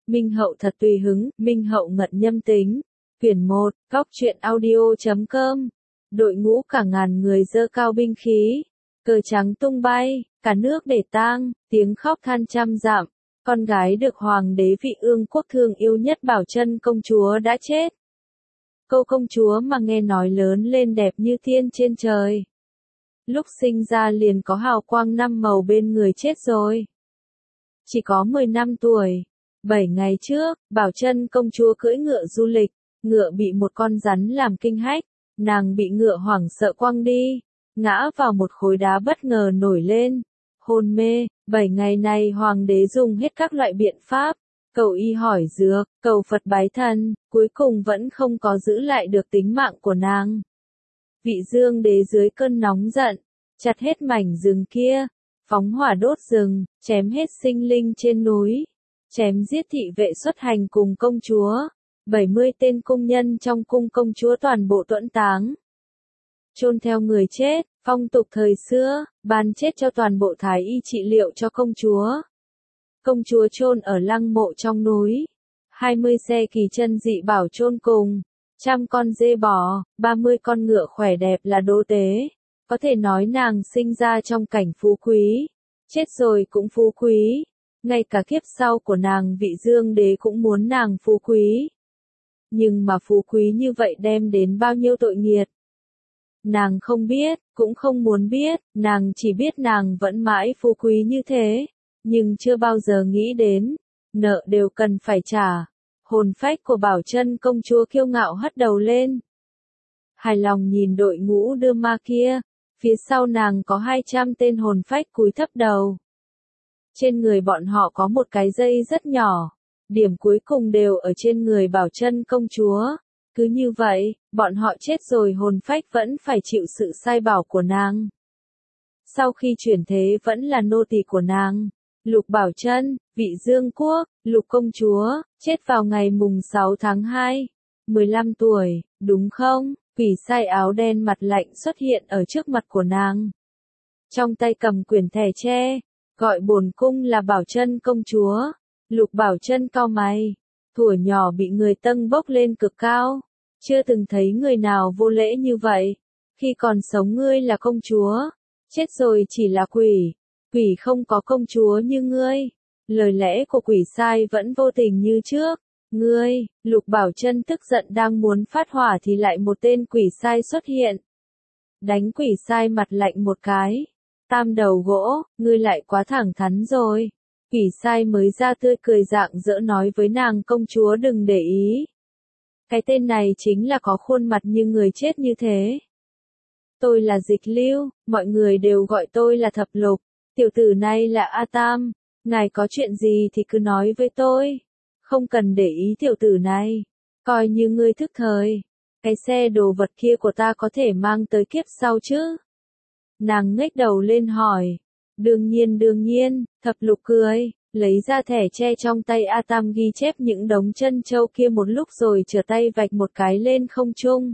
Minh Hậu thật tùy hứng, Minh Hậu ngận nhâm tính. Quyển 1, Góc truyện audio.com. Đội ngũ cả ngàn người giơ cao binh khí, cờ trắng tung bay, cả nước để tang, tiếng khóc than trăm dặm. Con gái được hoàng đế Vị Ương quốc thương yêu nhất Bảo Chân công chúa đã chết. Cô công chúa mà nghe nói lớn lên đẹp như tiên trên trời. Lúc sinh ra liền có hào quang năm màu bên người chết rồi. Chỉ có 10 năm tuổi. 7 ngày trước, Bảo Chân công chúa cưỡi ngựa du lịch, ngựa bị một con rắn làm kinh hách, nàng bị ngựa hoảng sợ quăng đi, ngã vào một khối đá bất ngờ nổi lên, hôn mê. 7 ngày này hoàng đế dùng hết các loại biện pháp, cầu y hỏi dược, cầu Phật bái thần, cuối cùng vẫn không có giữ lại được tính mạng của nàng. Vị Dương đế dưới cơn nóng giận, chặt hết mảnh rừng kia, phóng hỏa đốt rừng, chém hết sinh linh trên núi, chém giết thị vệ xuất hành cùng công chúa, 70 tên cung nhân trong cung công chúa toàn bộ tuẫn táng. Chôn theo người chết, phong tục thời xưa, ban chết cho toàn bộ thái y trị liệu cho công chúa. Công chúa chôn ở lăng mộ trong núi, 20 xe kỳ chân dị bảo chôn cùng, 100 con dê bò, 30 con ngựa khỏe đẹp là đỗ tế. Có thể nói nàng sinh ra trong cảnh phú quý, chết rồi cũng phú quý. Ngay cả kiếp sau của nàng Vị Dương đế cũng muốn nàng phú quý. Nhưng mà phú quý như vậy đem đến bao nhiêu tội nghiệt. Nàng không biết, cũng không muốn biết, nàng chỉ biết nàng vẫn mãi phú quý như thế, nhưng chưa bao giờ nghĩ đến, nợ đều cần phải trả. Hồn phách của Bảo Chân công chúa kiêu ngạo hất đầu lên. Hài lòng nhìn đội ngũ đưa ma kia, phía sau nàng có 200 tên hồn phách cúi thấp đầu. Trên người bọn họ có một cái dây rất nhỏ, điểm cuối cùng đều ở trên người Bảo Chân công chúa. Cứ như vậy, bọn họ chết rồi hồn phách vẫn phải chịu sự sai bảo của nàng. Sau khi chuyển thế vẫn là nô tỳ của nàng. Lục Bảo Chân, Vị Dương quốc, Lục công chúa, chết vào ngày mùng 6 tháng 2, 15 tuổi, đúng không? Quỷ sai áo đen mặt lạnh xuất hiện ở trước mặt của nàng. Trong tay cầm quyển thẻ tre, gọi bổn cung là Bảo Chân công chúa. Lục Bảo Chân cau mày, thuở nhỏ bị người tâng bốc lên cực cao, chưa từng thấy người nào vô lễ như vậy. Khi còn sống ngươi là công chúa, chết rồi chỉ là quỷ, quỷ không có công chúa như ngươi. Lời lẽ của quỷ sai vẫn vô tình như trước. Ngươi, Lục Bảo Chân tức giận đang muốn phát hỏa thì lại một tên quỷ sai xuất hiện. Đánh quỷ sai mặt lạnh một cái. Tam đầu gỗ, ngươi lại quá thẳng thắn rồi. Quỷ sai mới ra tươi cười rạng rỡ nói với nàng công chúa đừng để ý. Cái tên này chính là có khuôn mặt như người chết như thế. Tôi là Dịch Lưu, mọi người đều gọi tôi là Thập Lục. Tiểu tử này là A Tam, ngài có chuyện gì thì cứ nói với tôi. Không cần để ý tiểu tử này, coi như ngươi thức thời. Cái xe đồ vật kia của ta có thể mang tới kiếp sau chứ? Nàng ngếch đầu lên hỏi. Đương nhiên, Thập Lục cười, lấy ra thẻ tre trong tay A Tam ghi chép những đống chân châu kia một lúc rồi trở tay vạch một cái lên không trung.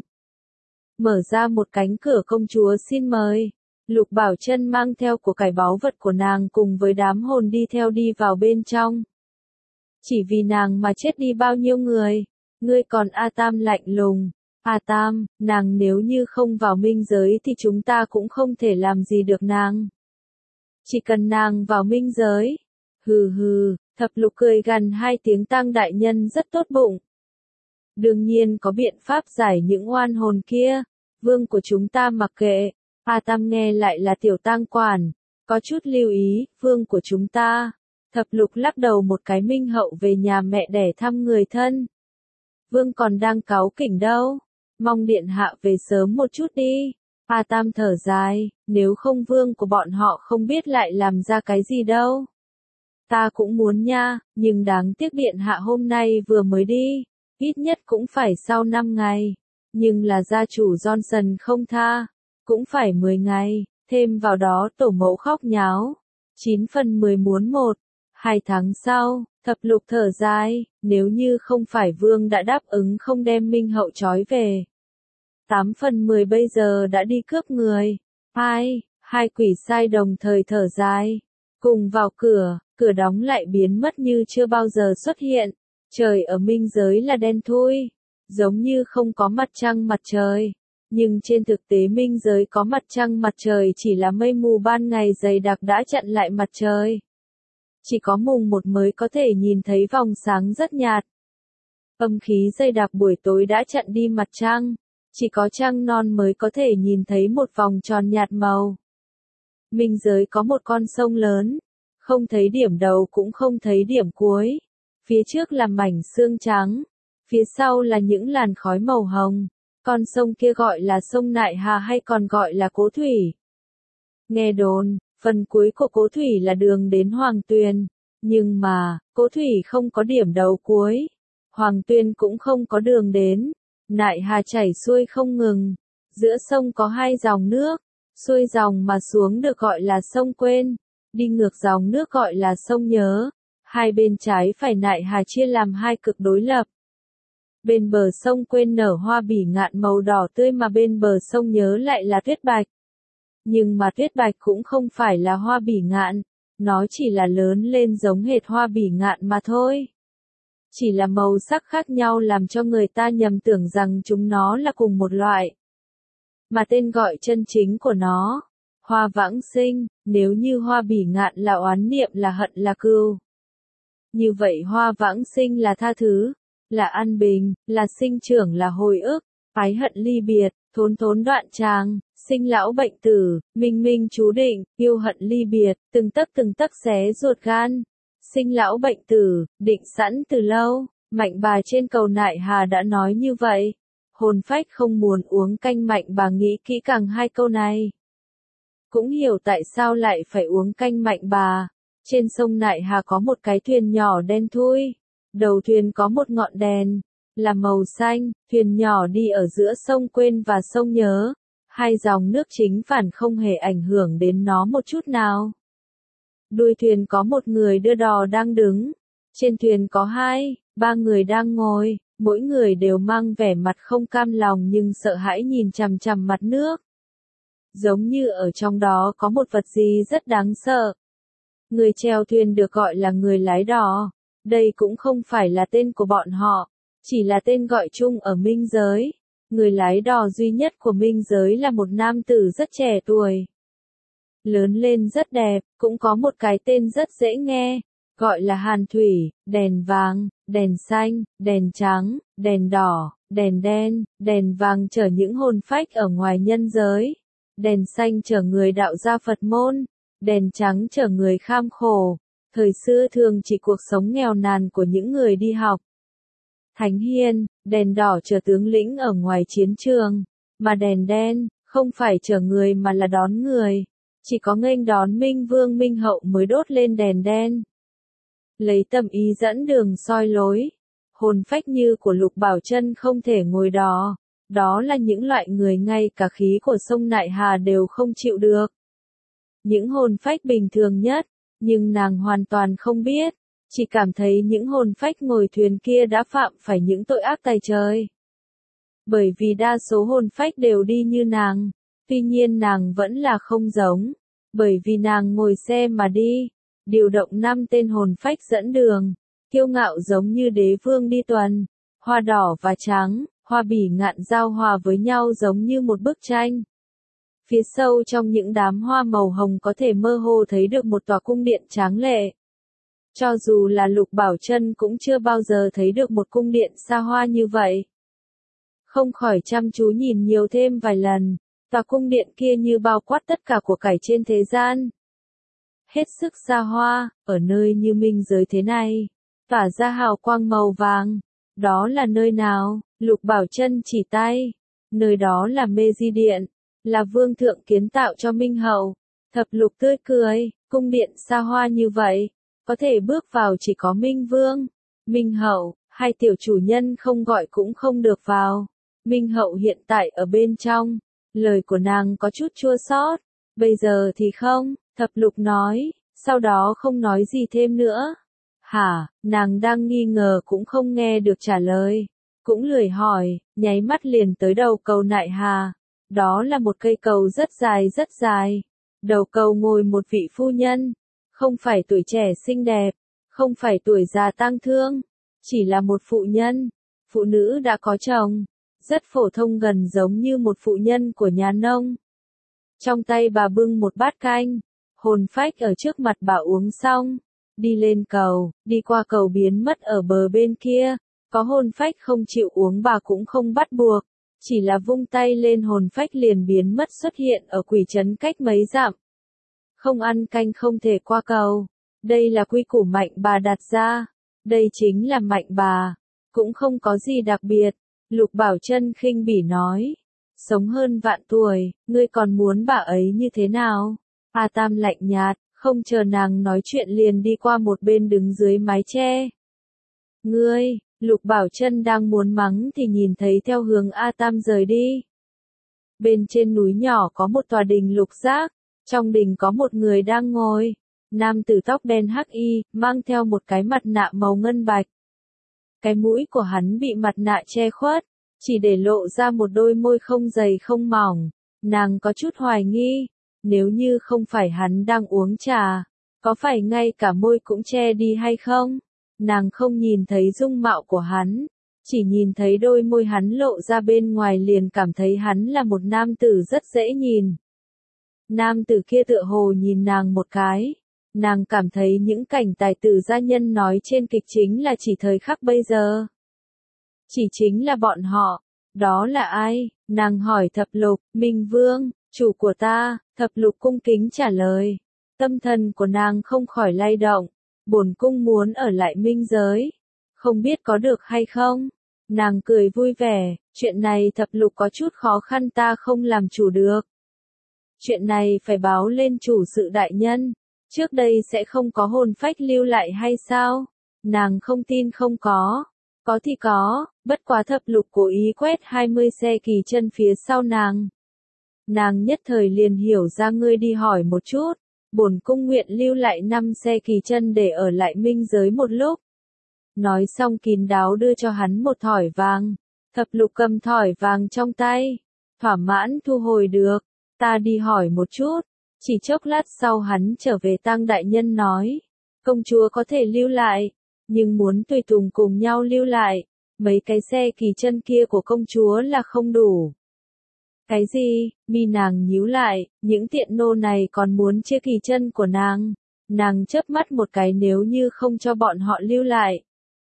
Mở ra một cánh cửa công chúa xin mời. Lục Bảo Chân mang theo của cải báu vật của nàng cùng với đám hồn đi theo đi vào bên trong. Chỉ vì nàng mà chết đi bao nhiêu người, ngươi còn A Tam lạnh lùng. A Tam, nàng nếu như không vào minh giới thì chúng ta cũng không thể làm gì được nàng. Chỉ cần nàng vào minh giới. Hừ hừ, Thập Lục cười gằn hai tiếng Tang đại nhân rất tốt bụng. Đương nhiên có biện pháp giải những oan hồn kia, vương của chúng ta mặc kệ. A Tam nghe lại là tiểu tang quản, có chút lưu ý, vương của chúng ta. Thập Lục lắc đầu một cái Minh Hậu về nhà mẹ đẻ thăm người thân. Vương còn đang cáu kỉnh đâu, mong điện hạ về sớm một chút đi. A Tam thở dài, nếu không vương của bọn họ không biết lại làm ra cái gì đâu. Ta cũng muốn nha, nhưng đáng tiếc điện hạ hôm nay vừa mới đi, ít nhất cũng phải sau 5 ngày. Nhưng là gia chủ Johnson không tha, cũng phải 10 ngày, thêm vào đó tổ mẫu khóc nháo. 9 phần 10 muốn 1. 2 tháng sau, Thập Lục thở dài, nếu như không phải vương đã đáp ứng không đem Minh Hậu trói về. 8 phần 10 bây giờ đã đi cướp người. Hai quỷ sai đồng thời thở dài. Cùng vào cửa, cửa đóng lại biến mất như chưa bao giờ xuất hiện. Trời ở minh giới là đen thui, giống như không có mặt trăng mặt trời. Nhưng trên thực tế minh giới có mặt trăng mặt trời chỉ là mây mù ban ngày dày đặc đã chặn lại mặt trời. Chỉ có mùng 1 mới có thể nhìn thấy vòng sáng rất nhạt. Âm khí dày đặc buổi tối đã chặn đi mặt trăng. Chỉ có trăng non mới có thể nhìn thấy một vòng tròn nhạt màu. Minh giới có một con sông lớn. Không thấy điểm đầu cũng không thấy điểm cuối. Phía trước là mảnh xương trắng. Phía sau là những làn khói màu hồng. Con sông kia gọi là sông Nại Hà hay còn gọi là Cố Thủy. Nghe đồn, phần cuối của Cố Thủy là đường đến Hoàng Tuyền. Nhưng mà, Cố Thủy không có điểm đầu cuối. Hoàng Tuyền cũng không có đường đến. Nại Hà chảy xuôi không ngừng. Giữa sông có hai dòng nước. Xuôi dòng mà xuống được gọi là sông Quên. Đi ngược dòng nước gọi là sông Nhớ. Hai bên trái phải Nại Hà chia làm hai cực đối lập. Bên bờ sông Quên nở hoa bỉ ngạn màu đỏ tươi mà bên bờ sông Nhớ lại là tuyết bạch. Nhưng mà tuyết bạch cũng không phải là hoa bỉ ngạn. Nó chỉ là lớn lên giống hệt hoa bỉ ngạn mà thôi. Chỉ là màu sắc khác nhau làm cho người ta nhầm tưởng rằng chúng nó là cùng một loại. Mà tên gọi chân chính của nó, hoa vãng sinh, nếu như hoa bỉ ngạn là oán niệm là hận là cừu. Như vậy hoa vãng sinh là tha thứ, là an bình, là sinh trưởng là hồi ức, ái hận ly biệt, thốn thốn đoạn tràng, sinh lão bệnh tử, minh minh chú định, yêu hận ly biệt, từng tấc xé ruột gan. Sinh lão bệnh tử, định sẵn từ lâu, Mạnh Bà trên cầu Nại Hà đã nói như vậy. Hồn phách không muốn uống canh Mạnh Bà nghĩ kỹ càng hai câu này. Cũng hiểu tại sao lại phải uống canh Mạnh Bà. Trên sông Nại Hà có một cái thuyền nhỏ đen thui. Đầu thuyền có một ngọn đèn, là màu xanh, thuyền nhỏ đi ở giữa sông Quên và sông Nhớ. Hai dòng nước chính phản không hề ảnh hưởng đến nó một chút nào. Đuôi thuyền có một người đưa đò đang đứng. Trên thuyền có 2-3 người đang ngồi, mỗi người đều mang vẻ mặt không cam lòng nhưng sợ hãi nhìn chằm chằm mặt nước. Giống như ở trong đó có một vật gì rất đáng sợ. Người chèo thuyền được gọi là người lái đò. Đây cũng không phải là tên của bọn họ, chỉ là tên gọi chung ở minh giới. Người lái đò duy nhất của minh giới là một nam tử rất trẻ tuổi. Lớn lên rất đẹp, cũng có một cái tên rất dễ nghe, gọi là Hàn Thủy, đèn vàng, đèn xanh, đèn trắng, đèn đỏ, đèn đen, đèn vàng chở những hồn phách ở ngoài nhân giới, đèn xanh chở người đạo gia Phật môn, đèn trắng chở người kham khổ, thời xưa thường chỉ cuộc sống nghèo nàn của những người đi học. Thánh hiền, đèn đỏ chở tướng lĩnh ở ngoài chiến trường, mà đèn đen, không phải chở người mà là đón người. Chỉ có nghênh đón Minh Vương Minh Hậu mới đốt lên đèn đen. Lấy tâm ý dẫn đường soi lối. Hồn phách như của Lục Bảo Chân không thể ngồi đò. Đó là những loại người ngay cả khí của sông Nại Hà đều không chịu được. Những hồn phách bình thường nhất, nhưng nàng hoàn toàn không biết. Chỉ cảm thấy những hồn phách ngồi thuyền kia đã phạm phải những tội ác tày trời. Bởi vì đa số hồn phách đều đi như nàng. Tuy nhiên nàng vẫn là không giống, bởi vì nàng ngồi xe mà đi, điều động 5 tên hồn phách dẫn đường, kiêu ngạo giống như đế vương đi tuần, hoa đỏ và trắng, hoa bỉ ngạn giao hòa với nhau giống như một bức tranh. Phía sâu trong những đám hoa màu hồng có thể mơ hồ thấy được một tòa cung điện tráng lệ. Cho dù là Lục Bảo Chân cũng chưa bao giờ thấy được một cung điện xa hoa như vậy. Không khỏi chăm chú nhìn nhiều thêm vài lần. Tòa cung điện kia như bao quát tất cả của cải trên thế gian. Hết sức xa hoa, ở nơi như minh giới thế này, tỏa ra hào quang màu vàng. Đó là nơi nào? Lục Bảo Chân chỉ tay. Nơi đó là Mê Di Điện, là vương thượng kiến tạo cho Minh Hậu. Thập Lục tươi cười, cung điện xa hoa như vậy, có thể bước vào chỉ có Minh Vương, Minh Hậu, hai tiểu chủ nhân không gọi cũng không được vào. Minh Hậu hiện tại ở bên trong. Lời của nàng có chút chua xót. Bây giờ thì không, Thập Lục nói, sau đó không nói gì thêm nữa. Hả, nàng đang nghi ngờ cũng không nghe được trả lời. Cũng lười hỏi, nháy mắt liền tới đầu cầu Nại Hà. Đó là một cây cầu rất dài. Đầu cầu ngồi một vị phu nhân. Không phải tuổi trẻ xinh đẹp, không phải tuổi già tang thương. chỉ là một phụ nhân, phụ nữ đã có chồng, rất phổ thông gần giống như một phụ nhân của nhà nông. Trong tay bà bưng một bát canh, hồn phách ở trước mặt bà uống xong, đi lên cầu, đi qua cầu biến mất ở bờ bên kia, có hồn phách không chịu uống bà cũng không bắt buộc, chỉ là vung tay lên hồn phách liền biến mất xuất hiện ở quỷ trấn cách mấy dặm. Không ăn canh không thể qua cầu, đây là quy củ Mạnh Bà đặt ra, đây chính là Mạnh Bà, cũng không có gì đặc biệt, Lục Bảo Trân khinh bỉ nói. Sống hơn vạn tuổi, ngươi còn muốn bà ấy như thế nào? A Tam lạnh nhạt, không chờ nàng nói chuyện liền đi qua một bên đứng dưới mái che. Ngươi, Lục Bảo Trân đang muốn mắng thì nhìn thấy theo hướng A Tam rời đi. Bên trên núi nhỏ có một tòa đình lục giác, trong đình có một người đang ngồi, nam tử tóc đen hắc y, mang theo một cái mặt nạ màu ngân bạch. Cái mũi của hắn bị mặt nạ che khuất, chỉ để lộ ra một đôi môi không dày không mỏng, nàng có chút hoài nghi, nếu như không phải hắn đang uống trà, có phải ngay cả môi cũng che đi hay không? Nàng không nhìn thấy dung mạo của hắn, chỉ nhìn thấy đôi môi hắn lộ ra bên ngoài liền cảm thấy hắn là một nam tử rất dễ nhìn. Nam tử kia tựa hồ nhìn nàng một cái, nàng cảm thấy những cảnh tài tử gia nhân nói trên kịch chính là chỉ thời khắc bây giờ. Chỉ chính là bọn họ, đó là ai? Nàng hỏi Thập Lục, Minh Vương, chủ của ta, Thập Lục cung kính trả lời. Tâm thần của nàng không khỏi lay động, bổn cung muốn ở lại Minh giới, không biết có được hay không? Nàng cười vui vẻ, chuyện này Thập Lục có chút khó khăn ta không làm chủ được. Chuyện này phải báo lên chủ sự đại nhân, trước đây sẽ không có hồn phách lưu lại hay sao? Nàng không tin không có. Có thì có, bất quá Thập Lục cố ý quét 20 xe kỳ chân phía sau nàng. Nàng nhất thời liền hiểu ra ngươi đi hỏi một chút, bổn cung nguyện lưu lại 5 xe kỳ chân để ở lại Minh giới một lúc. Nói xong kín đáo đưa cho hắn một thỏi vàng, Thập Lục cầm thỏi vàng trong tay, thỏa mãn thu hồi được, ta đi hỏi một chút, chỉ chốc lát sau hắn trở về Tang đại nhân nói, công chúa có thể lưu lại. Nhưng muốn tùy tùng cùng nhau lưu lại, mấy cái xe kỳ chân kia của công chúa là không đủ. Cái gì? Mi nàng nhíu lại, những tiện nô này còn muốn chia kỳ chân của nàng. Nàng chớp mắt một cái nếu như không cho bọn họ lưu lại.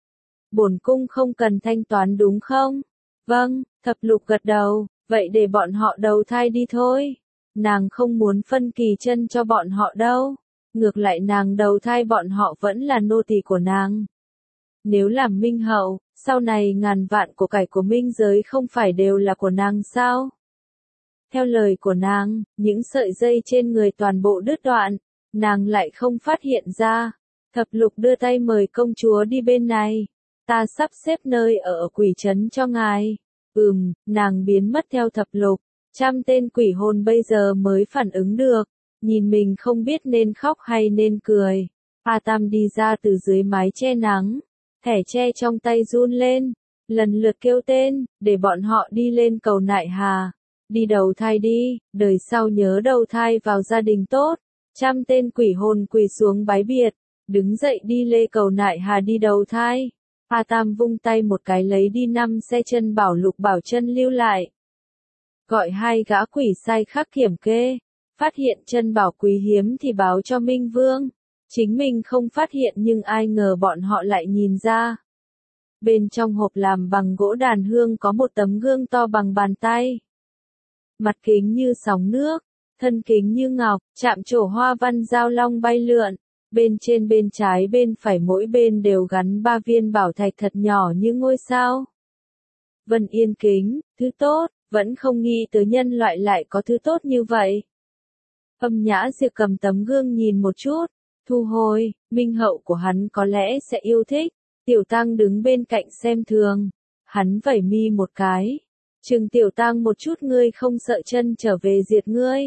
Bổn cung không cần thanh toán đúng không? Vâng, Thập Lục gật đầu, vậy để bọn họ đầu thai đi thôi. Nàng không muốn phân kỳ chân cho bọn họ đâu. Ngược lại nàng đầu thai bọn họ vẫn là nô tỳ của nàng. Nếu làm minh hậu, sau này ngàn vạn của cải của minh giới không phải đều là của nàng sao? Theo lời của nàng, những sợi dây trên người toàn bộ đứt đoạn, nàng lại không phát hiện ra. Thập Lục đưa tay mời công chúa đi bên này. Ta sắp xếp nơi ở quỷ trấn cho ngài. Nàng biến mất theo Thập Lục. 100 tên quỷ hồn bây giờ mới phản ứng được. Nhìn mình không biết nên khóc hay nên cười. A Tam đi ra từ dưới mái che nắng. Thẻ tre trong tay run lên. Lần lượt kêu tên, để bọn họ đi lên cầu Nại Hà. Đi đầu thai đi, đời sau nhớ đầu thai vào gia đình tốt. 100 tên quỷ hồn quỳ xuống bái biệt. Đứng dậy đi lê cầu Nại Hà đi đầu thai. A Tam vung tay một cái lấy đi 5 xe chân bảo Lục Bảo Trân lưu lại. Gọi 2 gã quỷ sai khắc kiểm kê. Phát hiện chân bảo quý hiếm thì báo cho Minh Vương. Chính mình không phát hiện nhưng ai ngờ bọn họ lại nhìn ra. Bên trong hộp làm bằng gỗ đàn hương có một tấm gương to bằng bàn tay. Mặt kính như sóng nước, thân kính như ngọc, chạm trổ hoa văn giao long bay lượn. Bên trên bên trái bên phải mỗi bên đều gắn 3 viên bảo thạch thật nhỏ như ngôi sao. Vân Yên kính, thứ tốt, vẫn không nghĩ tới nhân loại lại có thứ tốt như vậy. Âm Nhã Diệp cầm tấm gương nhìn một chút, thu hồi, minh hậu của hắn có lẽ sẽ yêu thích. Tiểu Tăng đứng bên cạnh xem thường, hắn vẩy mi một cái. Trừng Tiểu Tăng một chút ngươi không sợ chân trở về diệt ngươi.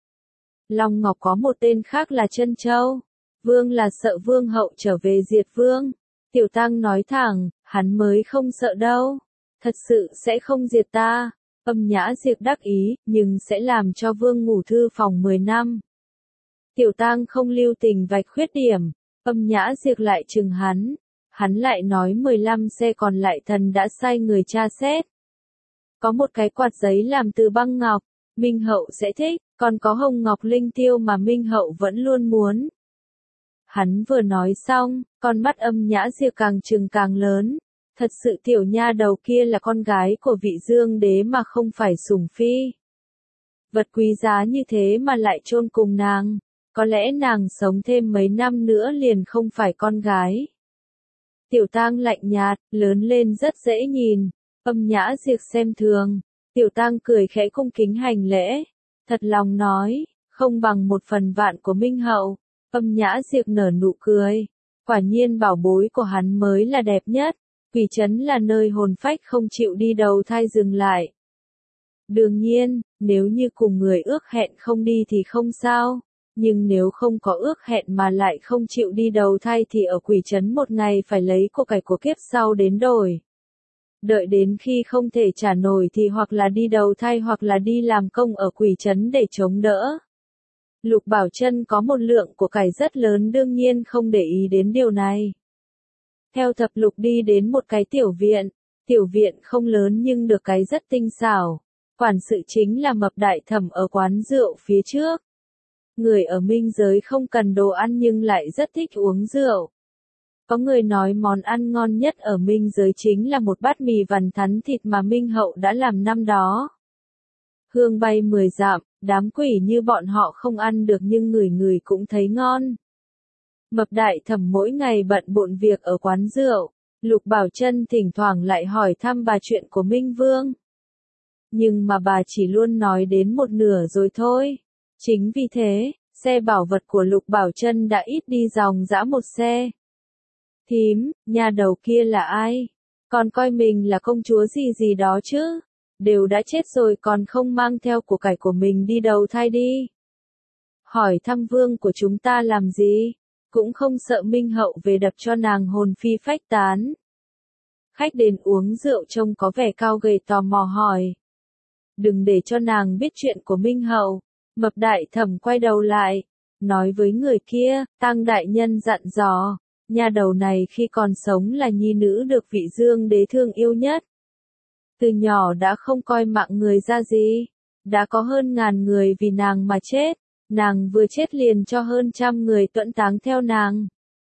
Long Ngọc có một tên khác là Chân Châu. Vương là sợ vương hậu trở về diệt vương. Tiểu Tăng nói thẳng, hắn mới không sợ đâu. Thật sự sẽ không diệt ta. Âm Nhã Diệp đắc ý, nhưng sẽ làm cho vương ngủ thư phòng 10 năm. Tiểu Tăng không lưu tình vạch khuyết điểm. Âm Nhã Diệp lại chừng hắn. Hắn lại nói 15 xe còn lại thần đã sai người tra xét. Có một cái quạt giấy làm từ băng ngọc, Minh Hậu sẽ thích, còn có hồng ngọc linh tiêu mà Minh Hậu vẫn luôn muốn. Hắn vừa nói xong, con mắt Âm Nhã Diệp càng trừng càng lớn. Thật sự tiểu nha đầu kia là con gái của vị Dương Đế mà không phải sủng phi. Vật quý giá như thế mà lại chôn cùng nàng, có lẽ nàng sống thêm mấy năm nữa liền không phải con gái. Tiểu Tang lạnh nhạt, lớn lên rất dễ nhìn. Âm Nhã Diệp xem thường. Tiểu Tang cười khẽ cung kính hành lễ. Thật lòng nói, không bằng 1/1000 của Minh Hậu. Âm Nhã Diệp nở nụ cười. Quả nhiên bảo bối của hắn mới là đẹp nhất. Quỷ trấn là nơi hồn phách không chịu đi đầu thai dừng lại. Đương nhiên, nếu như cùng người ước hẹn không đi thì không sao. Nhưng nếu không có ước hẹn mà lại không chịu đi đầu thai thì ở quỷ trấn một ngày phải lấy của cải của kiếp sau đến đổi. Đợi đến khi không thể trả nổi thì hoặc là đi đầu thai hoặc là đi làm công ở quỷ trấn để chống đỡ. Lục Bảo Trân có một lượng của cải rất lớn đương nhiên không để ý đến điều này. Theo thập lục đi đến một cái tiểu viện không lớn nhưng được cái rất tinh xảo. Quản sự chính là Mập Đại Thẩm ở quán rượu phía trước. Người ở minh giới không cần đồ ăn nhưng lại rất thích uống rượu. Có người nói món ăn ngon nhất ở minh giới chính là một bát mì vằn thắn thịt mà Minh Hậu đã làm năm đó. Hương bay 10 dặm, đám quỷ như bọn họ không ăn được nhưng người người cũng thấy ngon. Mập Đại Thẩm mỗi ngày bận bộn việc ở quán rượu, Lục Bảo Trân thỉnh thoảng lại hỏi thăm bà chuyện của Minh Vương. Nhưng mà bà chỉ luôn nói đến một nửa rồi thôi. Chính vì thế, xe bảo vật của Lục Bảo Trân đã ít đi dòng dã một xe. Thím, nhà đầu kia là ai? Còn coi mình là công chúa gì gì đó chứ? Đều đã chết rồi còn không mang theo của cải của mình đi đầu thai đi. Hỏi thăm vương của chúng ta làm gì? Cũng không sợ Minh Hậu về đập cho nàng hồn phi phách tán. Khách đến uống rượu trông có vẻ cao gầy tò mò hỏi. Đừng để cho nàng biết chuyện của Minh Hậu. Mập Đại Thẩm quay đầu lại, nói với người kia, Tang đại nhân dặn dò, nhà đầu này khi còn sống là nhi nữ được vị Dương Đế thương yêu nhất. Từ nhỏ đã không coi mạng người ra gì, đã có hơn 1000 người vì nàng mà chết, nàng vừa chết liền cho hơn 100 người tuẫn táng theo nàng.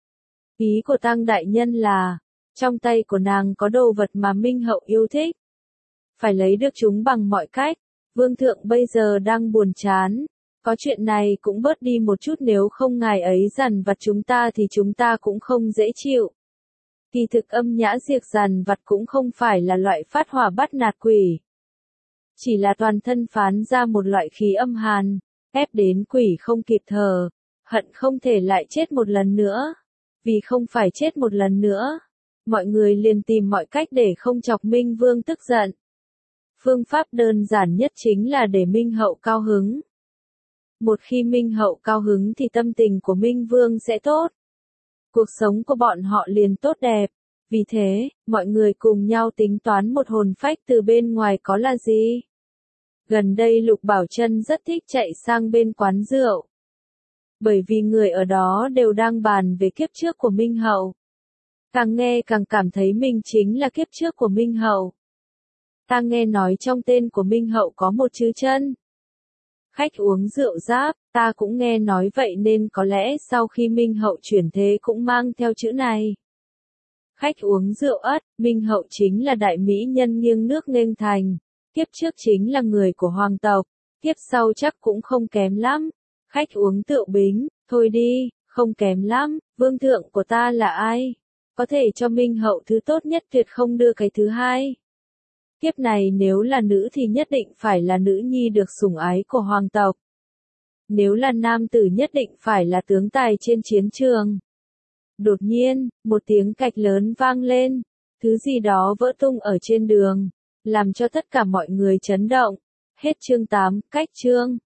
Ý của Tang đại nhân là, trong tay của nàng có đồ vật mà Minh Hậu yêu thích. Phải lấy được chúng bằng mọi cách. Vương thượng bây giờ đang buồn chán. Có chuyện này cũng bớt đi một chút nếu không ngài ấy dằn vặt chúng ta thì chúng ta cũng không dễ chịu. Kỳ thực Âm Nhã Diệp dằn vặt cũng không phải là loại phát hỏa bắt nạt quỷ. Chỉ là toàn thân phán ra một loại khí âm hàn, ép đến quỷ không kịp thở, hận không thể lại chết một lần nữa. Vì không phải chết một lần nữa, mọi người liền tìm mọi cách để không chọc Minh Vương tức giận. Phương pháp đơn giản nhất chính là để Minh Hậu cao hứng. Một khi Minh Hậu cao hứng thì tâm tình của Minh Vương sẽ tốt. Cuộc sống của bọn họ liền tốt đẹp. Vì thế, mọi người cùng nhau tính toán một hồn phách từ bên ngoài có là gì. Gần đây Lục Bảo Trân rất thích chạy sang bên quán rượu. Bởi vì người ở đó đều đang bàn về kiếp trước của Minh Hậu. Càng nghe càng cảm thấy mình chính là kiếp trước của Minh Hậu. Ta nghe nói trong tên của Minh Hậu có một chữ chân. Khách uống rượu giáp, ta cũng nghe nói vậy nên có lẽ sau khi Minh Hậu chuyển thế cũng mang theo chữ này. Khách uống rượu ất, Minh Hậu chính là đại mỹ nhân nghiêng nước nghênh thành. Kiếp trước chính là người của hoàng tộc, kiếp sau chắc cũng không kém lắm. Khách uống rượu bính, thôi đi, không kém lắm, vương thượng của ta là ai? Có thể cho Minh Hậu thứ tốt nhất tuyệt không đưa cái thứ hai. Kiếp này nếu là nữ thì nhất định phải là nữ nhi được sủng ái của hoàng tộc. Nếu là nam tử nhất định phải là tướng tài trên chiến trường. Đột nhiên, một tiếng cạch lớn vang lên, thứ gì đó vỡ tung ở trên đường, làm cho tất cả mọi người chấn động. Hết chương 8, cách chương.